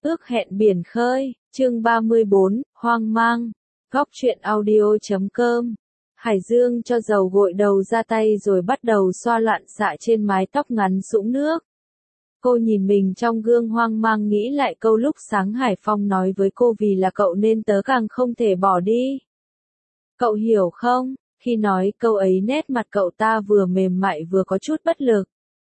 Ước hẹn biển khơi, chương 34, hoang mang. Góc truyện audio.com. Hải Dương cho dầu gội đầu ra tay rồi bắt đầu xoa loạn xạ trên mái tóc ngắn sũng nước. Cô nhìn mình trong gương hoang mang nghĩ lại câu lúc sáng Hải Phong nói với cô vì là cậu nên tớ càng không thể bỏ đi. Cậu hiểu không? Khi nói câu ấy nét mặt cậu ta vừa mềm mại vừa có chút bất lực.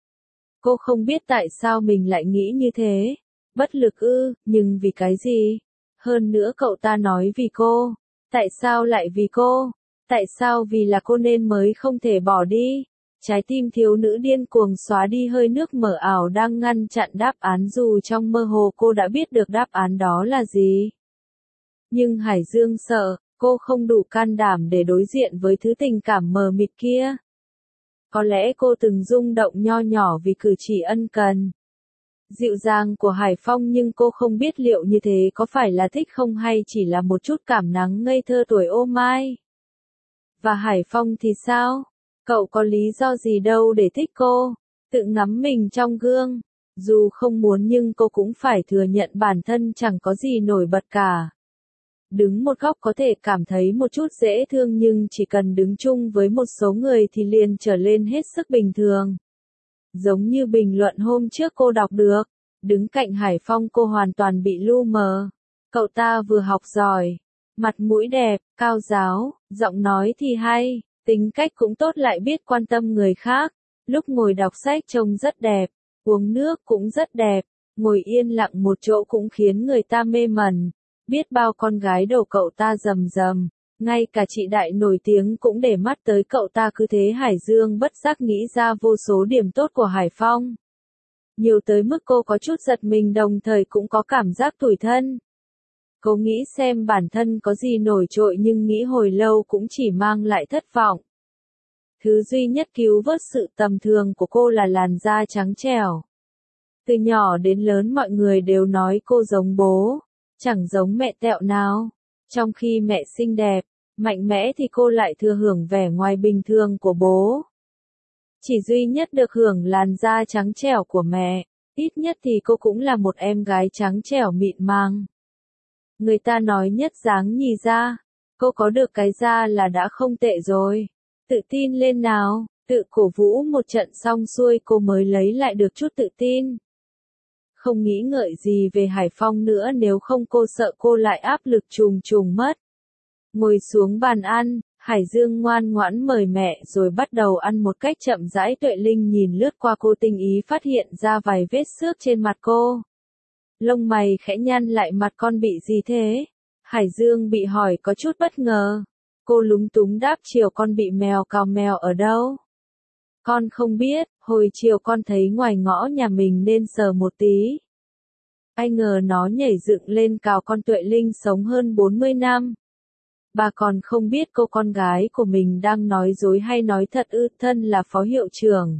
Cô không biết tại sao mình lại nghĩ như thế. Bất lực ư, nhưng vì cái gì? Hơn nữa cậu ta nói vì cô. Tại sao lại vì cô? Tại sao vì là cô nên mới không thể bỏ đi? Trái tim thiếu nữ điên cuồng xóa đi hơi nước mờ ảo đang ngăn chặn đáp án dù trong mơ hồ cô đã biết được đáp án đó là gì. Nhưng Hải Dương sợ, cô không đủ can đảm để đối diện với thứ tình cảm mờ mịt kia. Có lẽ cô từng rung động nho nhỏ vì cử chỉ ân cần, dịu dàng của Hải Phong nhưng cô không biết liệu như thế có phải là thích không hay chỉ là một chút cảm nắng ngây thơ tuổi ô mai. Và Hải Phong thì sao? Cậu có lý do gì đâu để thích cô? Tự ngắm mình trong gương. Dù không muốn nhưng cô cũng phải thừa nhận bản thân chẳng có gì nổi bật cả. Đứng một góc có thể cảm thấy một chút dễ thương nhưng chỉ cần đứng chung với một số người thì liền trở lên hết sức bình thường. Giống như bình luận hôm trước cô đọc được, đứng cạnh Hải Phong cô hoàn toàn bị lu mờ. Cậu ta vừa học giỏi, mặt mũi đẹp, cao giáo, giọng nói thì hay, tính cách cũng tốt lại biết quan tâm người khác. Lúc ngồi đọc sách trông rất đẹp, uống nước cũng rất đẹp, ngồi yên lặng một chỗ cũng khiến người ta mê mẩn. Biết bao con gái đầu cậu ta rầm rầm, ngay cả chị Đại nổi tiếng cũng để mắt tới cậu ta cứ thế Hải Dương bất giác nghĩ ra vô số điểm tốt của Hải Phong. Nhiều tới mức cô có chút giật mình đồng thời cũng có cảm giác tủi thân. Cô nghĩ xem bản thân có gì nổi trội nhưng nghĩ hồi lâu cũng chỉ mang lại thất vọng. Thứ duy nhất cứu vớt sự tầm thường của cô là làn da trắng trẻo. Từ nhỏ đến lớn mọi người đều nói cô giống bố, chẳng giống mẹ tẹo nào. Trong khi mẹ xinh đẹp, mạnh mẽ thì cô lại thừa hưởng vẻ ngoài bình thường của bố. Chỉ duy nhất được hưởng làn da trắng trẻo của mẹ, ít nhất thì cô cũng là một em gái trắng trẻo mịn màng. Người ta nói nhất dáng nhì da, cô có được cái da là đã không tệ rồi. Tự tin lên nào, tự cổ vũ một trận xong xuôi cô mới lấy lại được chút tự tin. Không nghĩ ngợi gì về Hải Phong nữa nếu không cô sợ cô lại áp lực trùng trùng mất. Ngồi xuống bàn ăn, Hải Dương ngoan ngoãn mời mẹ rồi bắt đầu ăn một cách chậm rãi. Tuệ Linh nhìn lướt qua cô tinh ý phát hiện ra vài vết xước trên mặt cô. Lông mày khẽ nhăn lại mặt con bị gì thế? Hải Dương bị hỏi có chút bất ngờ. Cô lúng túng đáp chiều con bị mèo cào mèo ở đâu? Con không biết, hồi chiều con thấy ngoài ngõ nhà mình nên sờ một tí. Ai ngờ nó nhảy dựng lên cào con. Tuệ Linh sống hơn 40 năm. Bà còn không biết cô con gái của mình đang nói dối hay nói thật ư? Thân là phó hiệu trưởng.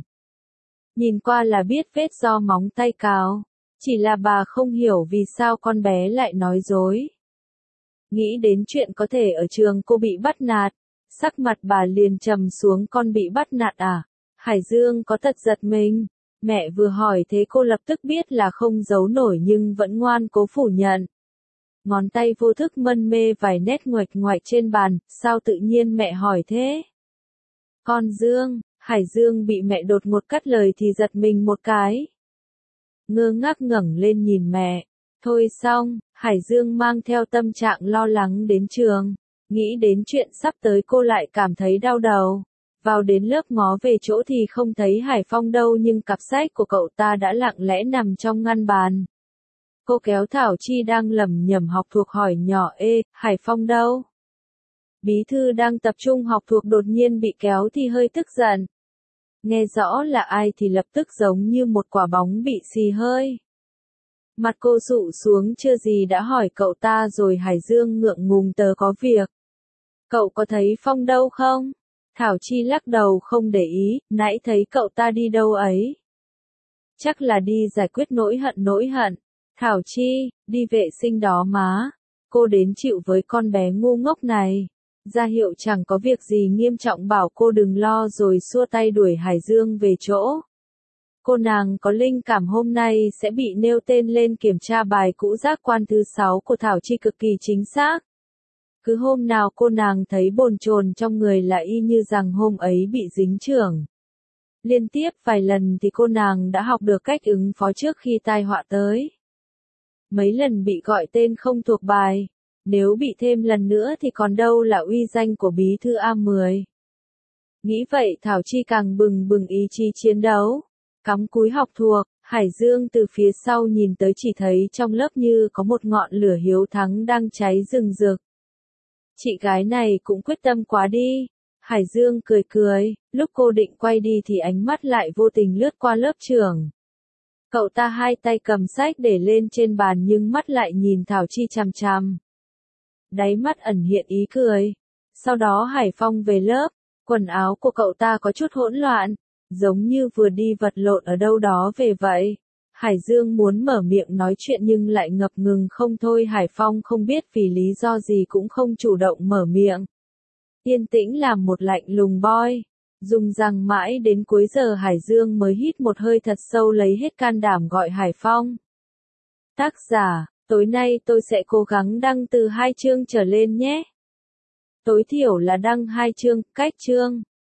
Nhìn qua là biết vết do móng tay cào. Chỉ là bà không hiểu vì sao con bé lại nói dối. Nghĩ đến chuyện có thể ở trường cô bị bắt nạt, sắc mặt bà liền trầm xuống. Con bị bắt nạt à? Hải Dương có thật giật mình. Mẹ vừa hỏi thế cô lập tức biết là không giấu nổi nhưng vẫn ngoan cố phủ nhận. Ngón tay vô thức mân mê vài nét nguệch ngoạc trên bàn, sao tự nhiên mẹ hỏi thế? Con Dương, Hải Dương bị mẹ đột ngột cắt lời thì giật mình một cái. Ngơ ngác ngẩng lên nhìn mẹ. Thôi xong, Hải Dương mang theo tâm trạng lo lắng đến trường. Nghĩ đến chuyện sắp tới cô lại cảm thấy đau đầu. Vào đến lớp ngó về chỗ thì không thấy Hải Phong đâu nhưng cặp sách của cậu ta đã lặng lẽ nằm trong ngăn bàn. Cô kéo Thảo Chi đang lẩm nhẩm học thuộc hỏi nhỏ Hải Phong đâu? Bí thư đang tập trung học thuộc đột nhiên bị kéo thì hơi tức giận. Nghe rõ là ai thì lập tức giống như một quả bóng bị xì hơi. Mặt cô dụ xuống chưa gì đã hỏi cậu ta rồi. Hải Dương ngượng ngùng tớ có việc. Cậu có thấy Phong đâu không? Thảo Chi lắc đầu không để ý, nãy thấy cậu ta đi đâu ấy. Chắc là đi giải quyết nỗi hận. Thảo Chi, đi vệ sinh đó má. Cô đến chịu với con bé ngu ngốc này. Ra hiệu chẳng có việc gì nghiêm trọng bảo cô đừng lo rồi xua tay đuổi Hải Dương về chỗ. Cô nàng có linh cảm hôm nay sẽ bị nêu tên lên kiểm tra bài cũ giác quan thứ 6 của Thảo Chi cực kỳ chính xác. Cứ hôm nào cô nàng thấy bồn chồn trong người là y như rằng hôm ấy bị dính chưởng. Liên tiếp vài lần thì cô nàng đã học được cách ứng phó trước khi tai họa tới. Mấy lần bị gọi tên không thuộc bài, nếu bị thêm lần nữa thì còn đâu là uy danh của bí thư A10. Nghĩ vậy Thảo Chi càng bừng bừng ý chí chiến đấu. Cắm cúi học thuộc, Hải Dương từ phía sau nhìn tới chỉ thấy trong lớp như có một ngọn lửa hiếu thắng đang cháy rừng rực. Chị gái này cũng quyết tâm quá đi. Hải Dương cười cười, lúc cô định quay đi thì ánh mắt lại vô tình lướt qua lớp trưởng. Cậu ta hai tay cầm sách để lên trên bàn nhưng mắt lại nhìn Thảo Chi chằm chằm. Đáy mắt ẩn hiện ý cười. Sau đó Hải Phong về lớp, quần áo của cậu ta có chút hỗn loạn, giống như vừa đi vật lộn ở đâu đó về vậy. Hải Dương muốn mở miệng nói chuyện nhưng lại ngập ngừng không thôi. Hải Phong không biết vì lý do gì cũng không chủ động mở miệng. Yên tĩnh làm một lạnh lùng boy. Dùng rằng mãi đến cuối giờ Hải Dương mới hít một hơi thật sâu lấy hết can đảm gọi Hải Phong. Tác giả, tối nay tôi sẽ cố gắng đăng từ 2 chương trở lên nhé. Tối thiểu là đăng 2 chương, cách chương.